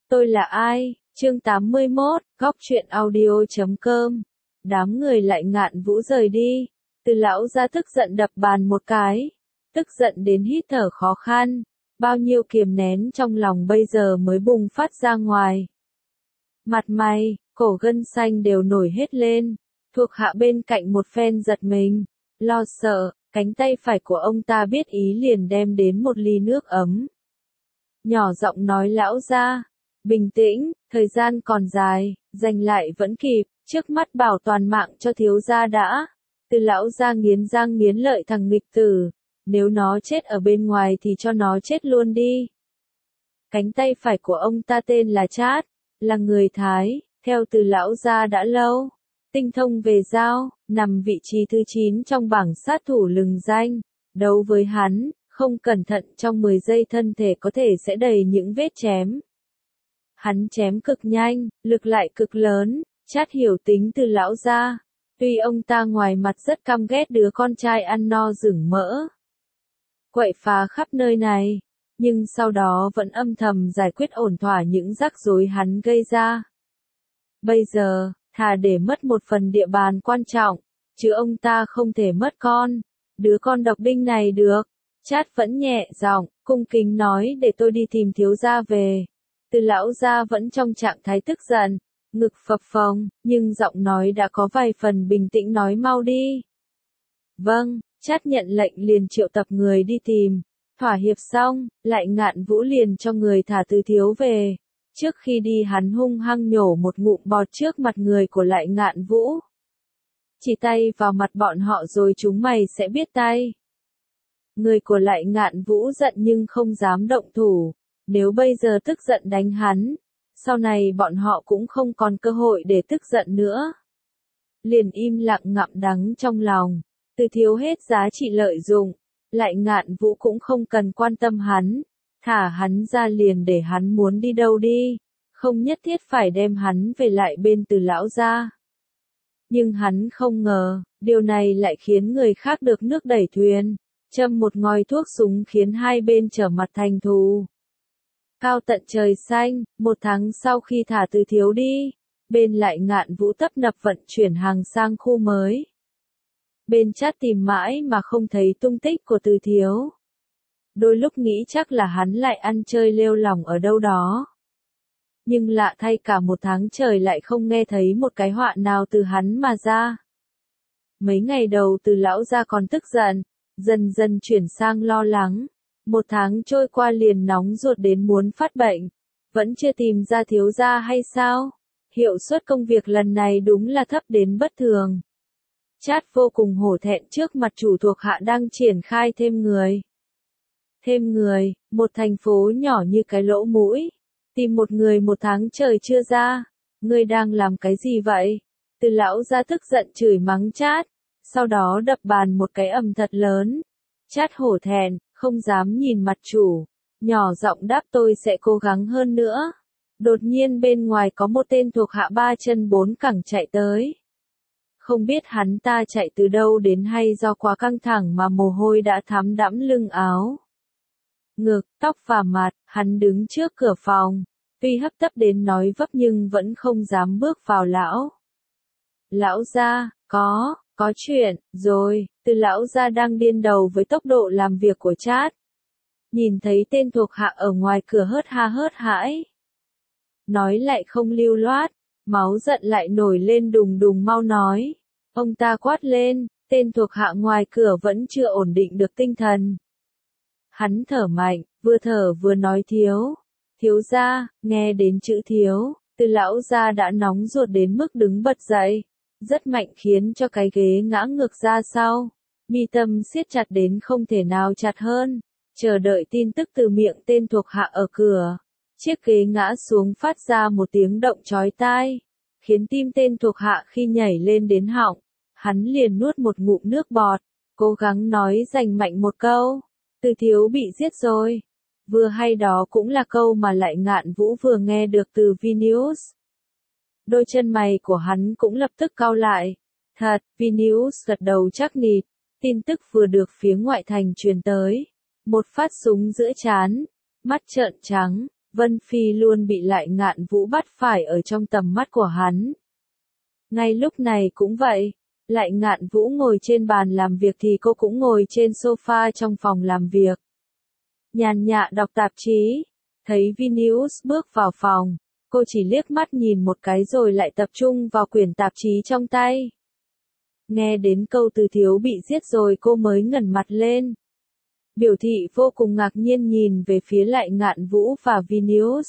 Tôi là ai? Chương 81, góc truyện audio.com. Đám người lại Ngạn Vũ rời đi. Từ lão ra tức giận đập bàn một cái. Tức giận đến hít thở khó khăn. Bao nhiêu kiềm nén trong lòng bây giờ mới bùng phát ra ngoài. Mặt mày, cổ gân xanh đều nổi hết lên. Thuộc hạ bên cạnh một phen giật mình. Lo sợ, cánh tay phải của ông ta biết ý liền đem đến một ly nước ấm. Nhỏ giọng nói lão ra. Bình tĩnh, thời gian còn dài, giành lại vẫn kịp, trước mắt bảo toàn mạng cho thiếu gia đã. Từ lão gia nghiến răng nghiến lợi thằng nghịch tử, nếu nó chết ở bên ngoài thì cho nó chết luôn đi. Cánh tay phải của ông ta tên là Chát, là người Thái, theo từ lão gia đã lâu. Tinh thông về dao, nằm vị trí thứ 9 trong bảng sát thủ lừng danh. Đấu với hắn, không cẩn thận trong 10 giây thân thể có thể sẽ đầy những vết chém. Hắn chém cực nhanh, lực lại cực lớn, Chát hiểu tính từ lão gia. Tuy ông ta ngoài mặt rất căm ghét đứa con trai ăn no rửng mỡ, quậy phá khắp nơi này, nhưng sau đó vẫn âm thầm giải quyết ổn thỏa những rắc rối hắn gây ra. Bây giờ, thà để mất một phần địa bàn quan trọng, chứ ông ta không thể mất đứa con độc binh này được. Chát vẫn nhẹ giọng, cung kính nói để tôi đi tìm thiếu gia về. Từ lão gia vẫn trong trạng thái tức giận, ngực phập phồng, nhưng giọng nói đã có vài phần bình tĩnh nói mau đi. Vâng, Chát nhận lệnh liền triệu tập người đi tìm. Thỏa hiệp xong, lại Ngạn Vũ liền cho người thả Từ Thiếu về. Trước khi đi hắn hung hăng nhổ một ngụm bọt trước mặt người của lại Ngạn Vũ. Chỉ tay vào mặt bọn họ rồi chúng mày sẽ biết tay. Người của lại Ngạn Vũ giận nhưng không dám động thủ. Nếu bây giờ tức giận đánh hắn, sau này bọn họ cũng không còn cơ hội để tức giận nữa. Liền im lặng ngậm đắng trong lòng. Từ Thiếu hết giá trị lợi dụng, lại Ngạn Vũ cũng không cần quan tâm hắn, thả hắn ra liền để hắn muốn đi đâu đi, không nhất thiết phải đem hắn về lại bên Từ lão gia. Nhưng hắn không ngờ, điều này lại khiến người khác được nước đẩy thuyền, châm một ngòi thuốc súng khiến hai bên trở mặt thành thù. Cao tận trời xanh, 1 tháng sau khi thả Từ Thiếu đi, bên lại Ngạn Vũ tấp nập vận chuyển hàng sang khu mới. Bên Chát tìm mãi mà không thấy tung tích của Từ Thiếu. Đôi lúc nghĩ chắc là hắn lại ăn chơi lêu lỏng ở đâu đó. Nhưng lạ thay cả 1 tháng trời lại không nghe thấy một cái họa nào từ hắn mà ra. Mấy ngày đầu Từ lão gia còn tức giận, dần dần chuyển sang lo lắng. 1 tháng trôi qua liền nóng ruột đến muốn phát bệnh. Vẫn chưa tìm ra thiếu gia hay sao? Hiệu suất công việc lần này đúng là thấp đến bất thường. Chát vô cùng hổ thẹn trước mặt chủ thuộc hạ đang triển khai thêm người. Thêm người, một thành phố nhỏ như cái lỗ mũi. Tìm một người 1 tháng trời chưa ra. Ngươi đang làm cái gì vậy? Từ lão ra tức giận chửi mắng Chát. Sau đó đập bàn một cái ầm thật lớn. Chát hổ thẹn, không dám nhìn mặt chủ. Nhỏ giọng đáp tôi sẽ cố gắng hơn nữa. Đột nhiên bên ngoài có một tên thuộc hạ 3 chân 4 cẳng chạy tới. Không biết hắn ta chạy từ đâu đến hay do quá căng thẳng mà mồ hôi đã thấm đẫm lưng áo. Ngực, tóc và mặt, hắn đứng trước cửa phòng. Tuy hấp tấp đến nói vấp nhưng vẫn không dám bước vào lão. Lão gia, có chuyện, rồi, Từ lão gia đang điên đầu với tốc độ làm việc của Chát. Nhìn thấy tên thuộc hạ ở ngoài cửa hớt hãi. Nói lại không lưu loát, máu giận lại nổi lên đùng đùng mau nói. Ông ta quát lên, tên thuộc hạ ngoài cửa vẫn chưa ổn định được tinh thần. Hắn thở mạnh, vừa thở vừa nói thiếu gia, nghe đến chữ thiếu, Từ lão gia đã nóng ruột đến mức đứng bật dậy. Rất mạnh khiến cho cái ghế ngã ngược ra sau. Mi tâm siết chặt đến không thể nào chặt hơn. Chờ đợi tin tức từ miệng tên thuộc hạ ở cửa. Chiếc ghế ngã xuống phát ra một tiếng động chói tai. Khiến tim tên thuộc hạ khi nhảy lên đến họng. Hắn liền nuốt một ngụm nước bọt. Cố gắng nói giành mạnh một câu. Từ Thiếu bị giết rồi. Vừa hay đó cũng là câu mà lại Ngạn Vũ vừa nghe được từ Vinius. Đôi chân mày của hắn cũng lập tức cau lại. Thật, Vinius gật đầu chắc nịch. Tin tức vừa được phía ngoại thành truyền tới. Một phát súng giữa trán. Mắt trợn trắng. Vân Phi luôn bị Lại Ngạn Vũ bắt phải ở trong tầm mắt của hắn. Ngay lúc này cũng vậy, Lại Ngạn Vũ ngồi trên bàn làm việc thì cô cũng ngồi trên sofa trong phòng làm việc. Nhàn nhã đọc tạp chí, thấy Vinius bước vào phòng, cô chỉ liếc mắt nhìn một cái rồi lại tập trung vào quyển tạp chí trong tay. Nghe đến câu Từ Thiếu bị giết rồi cô mới ngẩng mặt lên. Biểu thị vô cùng ngạc nhiên nhìn về phía Lại Ngạn Vũ và Vinius.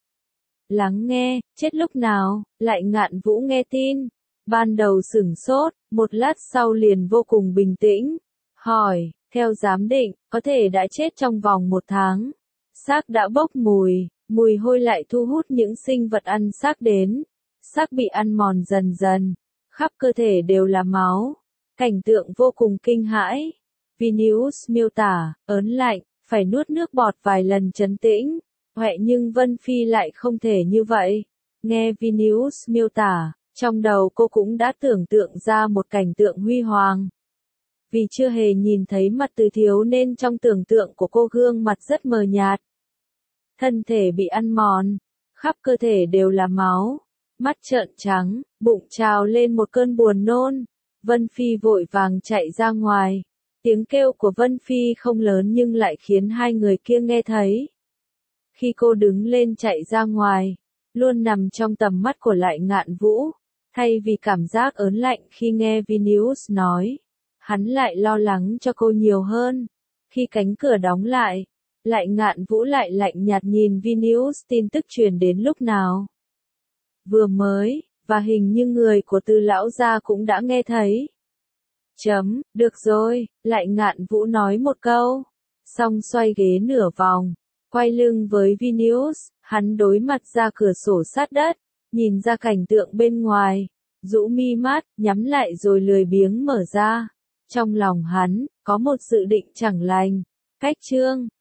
Lắng nghe, chết lúc nào? Lại Ngạn Vũ nghe tin. Ban đầu sửng sốt, một lát sau liền vô cùng bình tĩnh. Hỏi, theo giám định, có thể đã chết trong vòng 1 tháng. Xác đã bốc mùi, mùi hôi lại thu hút những sinh vật ăn xác đến. Xác bị ăn mòn dần dần, khắp cơ thể đều là máu. Cảnh tượng vô cùng kinh hãi. Vinius miêu tả, ớn lạnh, phải nuốt nước bọt vài lần trấn tĩnh. Huệ nhưng Vân Phi lại không thể như vậy. Nghe Vinius miêu tả, trong đầu cô cũng đã tưởng tượng ra một cảnh tượng huy hoàng. Vì chưa hề nhìn thấy mặt Từ Thiếu nên trong tưởng tượng của cô gương mặt rất mờ nhạt. Thân thể bị ăn mòn, khắp cơ thể đều là máu, mắt trợn trắng, bụng trào lên một cơn buồn nôn. Vân Phi vội vàng chạy ra ngoài. Tiếng kêu của Vân Phi không lớn nhưng lại khiến hai người kia nghe thấy. Khi cô đứng lên chạy ra ngoài, luôn nằm trong tầm mắt của Lại Ngạn Vũ. Thay vì cảm giác ớn lạnh khi nghe Vinius nói, hắn lại lo lắng cho cô nhiều hơn. Khi cánh cửa đóng lại, Lại Ngạn Vũ lại lạnh nhạt nhìn Vinius. Tin tức truyền đến lúc nào? Vừa mới, và hình như người của Từ lão gia cũng đã nghe thấy. Được rồi, Lại Ngạn Vũ nói một câu, xong xoay ghế nửa vòng, quay lưng với Vinius, hắn đối mặt ra cửa sổ sát đất, nhìn ra cảnh tượng bên ngoài, rũ mi mắt, nhắm lại rồi lười biếng mở ra. Trong lòng hắn, có một dự định chẳng lành. Cách chương